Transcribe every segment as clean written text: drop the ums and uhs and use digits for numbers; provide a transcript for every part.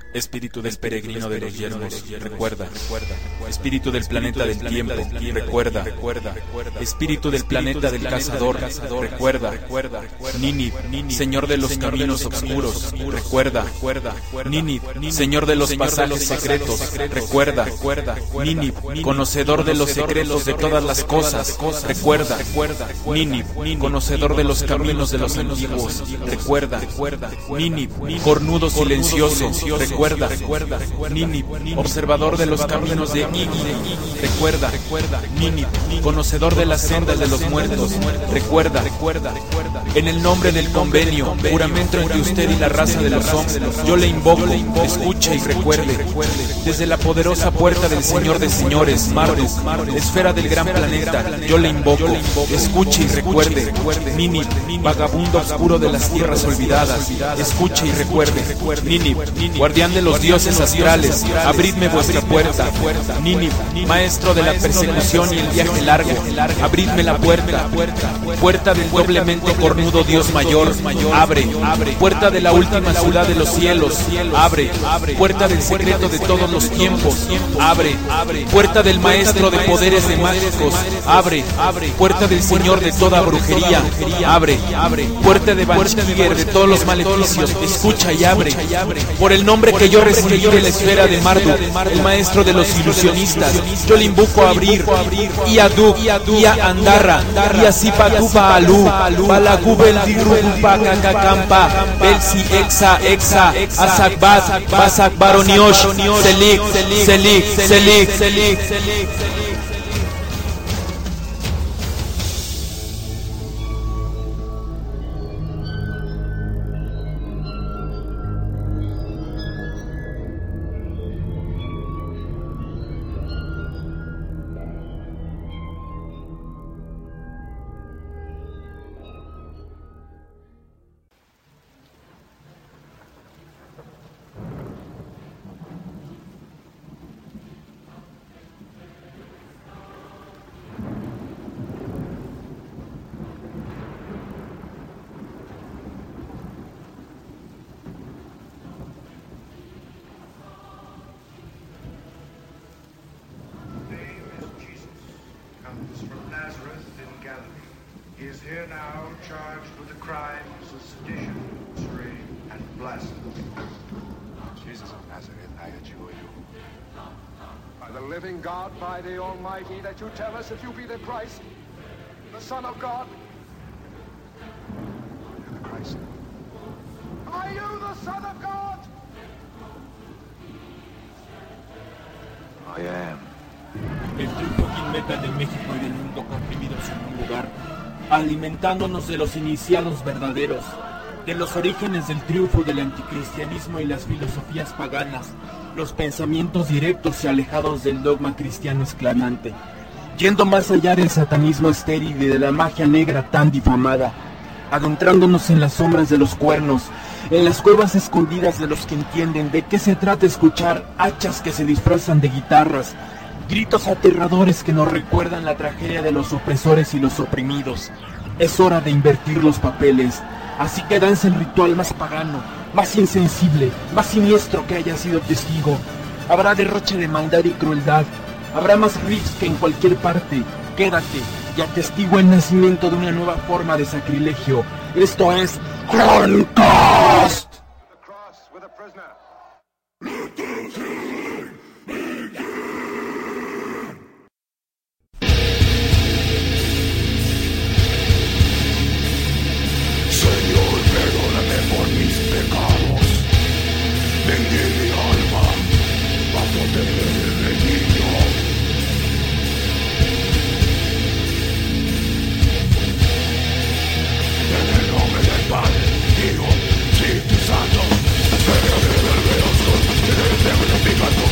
Espíritu del peregrino de los yermos, recuerda. Espíritu del planeta del tiempo, recuerda. Espíritu del planeta del cazador, recuerda. Ninib, señor de los caminos oscuros, recuerda. Ninib, señor de los pasajes secretos, recuerda. Ninib, conocedor de los secretos de todas las cosas, recuerda. Ninib, conocedor de los caminos de los antiguos, recuerda. Ninib, cornudo silencioso, recuerda. Ninib, observador de los caminos de Iggy, recuerda. Ninib, conocedor de las sendas de los muertos, recuerda. En el nombre del convenio, juramento entre usted y la raza de los hombres, yo le invoco, escuche y recuerde. Desde la poderosa puerta del Señor de Señores, Marduk, esfera del gran planeta, yo le invoco, escuche y recuerde. Ninib, vagabundo oscuro de las tierras olvidadas, escuche y recuerde. Ninib, guardián de los dioses astrales, abridme vuestra puerta. Ninib, maestro de la persecución y el viaje largo, abridme la puerta. Puerta del doblemente cornudo Dios mayor, abre. Puerta de la última ciudad de los cielos, abre. Puerta del secreto de todos los tiempos, abre. Puerta del maestro de poderes de mágicos, abre. Puerta del señor de toda brujería, abre. Puerta de Banshtiger de todos los maleficios, escucha y abre. Por el nombre que yo recibí de la esfera de Marduk, el maestro de los ilusionistas, yo le invoco a abrir. Iaduk, Ia Andarra, Ia Sipatuba Alu, Balagubel Dirupa Kakakampa, Belsi Exa, Asakbat, Basak Baroniosh, Selik. By the Almighty, that you tell us if you be the Christ, the Son of God. You're the Christ. Are you the Son of God? I am. El triunfo Metal de México y del mundo comprimidos en un lugar, alimentándonos de los iniciados verdaderos, de los orígenes del triunfo del anticristianismo y las filosofías paganas, los pensamientos directos y alejados del dogma cristiano esclavante, yendo más allá del satanismo estéril y de la magia negra tan difamada, adentrándonos en las sombras de los cuernos, en las cuevas escondidas de los que entienden de qué se trata escuchar hachas que se disfrazan de guitarras, gritos aterradores que nos recuerdan la tragedia de los opresores y los oprimidos. Es hora de invertir los papeles, así que danza el ritual más pagano, más insensible, más siniestro que haya sido testigo. Habrá derroche de maldad y crueldad, habrá más riffs que en cualquier parte. Quédate y atestigua el nacimiento de una nueva forma de sacrilegio. Esto es Chronicast. Santo,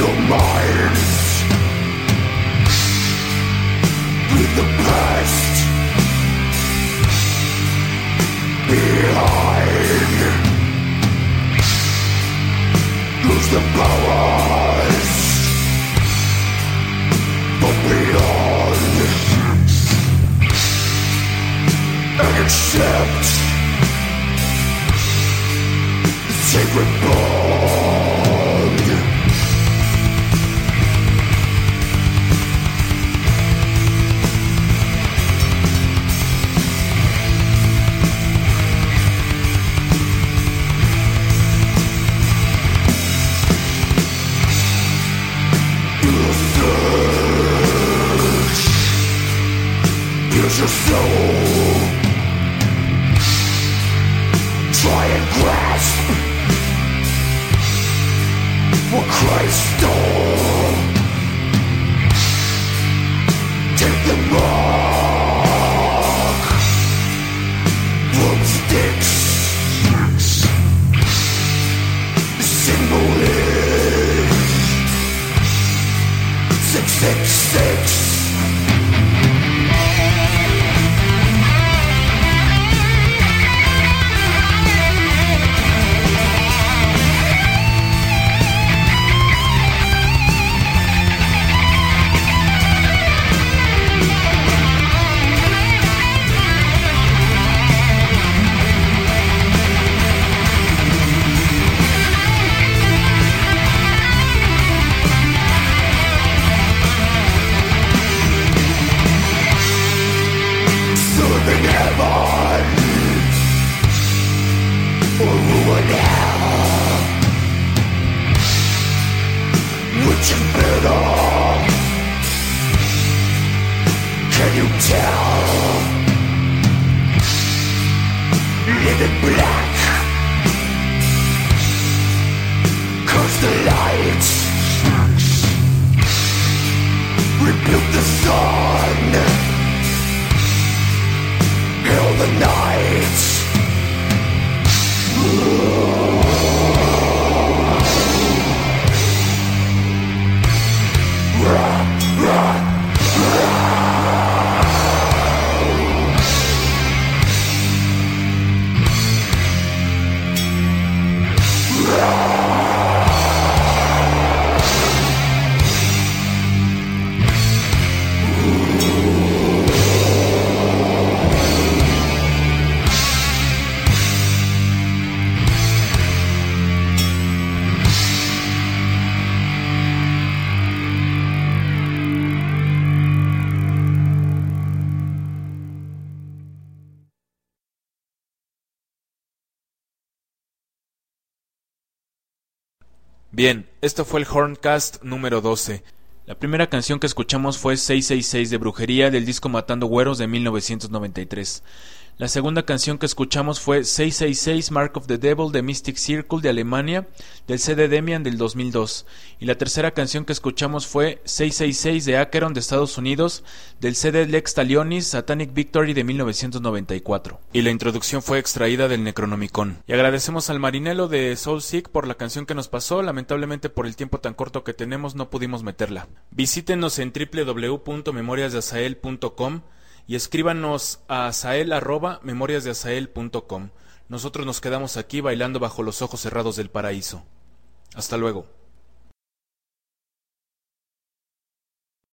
your minds. Leave the past behind. Lose the powers, but beyond. And accept the sacred bond. Use your soul. Try and grasp what Christ stole. Take the mark from sticks. Symbol is 666. In heaven or ruin hell, which is better? Can you tell? Live in black, curse the light, rebuke the sun. Hail the night. Bien, esto fue el Horncast número 12. La primera canción que escuchamos fue 666 de Brujería del disco Matando Güeros de 1993. La segunda canción que escuchamos fue 666 Mark of the Devil de Mystic Circle de Alemania del CD Demian del 2002. Y la tercera canción que escuchamos fue 666 de Acheron de Estados Unidos del CD Lex Talionis Satanic Victory de 1994. Y la introducción fue extraída del Necronomicon. Y agradecemos al Marinelo de Soulseek por la canción que nos pasó. Lamentablemente por el tiempo tan corto que tenemos no pudimos meterla. Visítenos en www.memoriasdeazael.com y escríbanos a azael@memoriasdeazael.com. Nosotros nos quedamos aquí bailando bajo los ojos cerrados del paraíso. Hasta luego.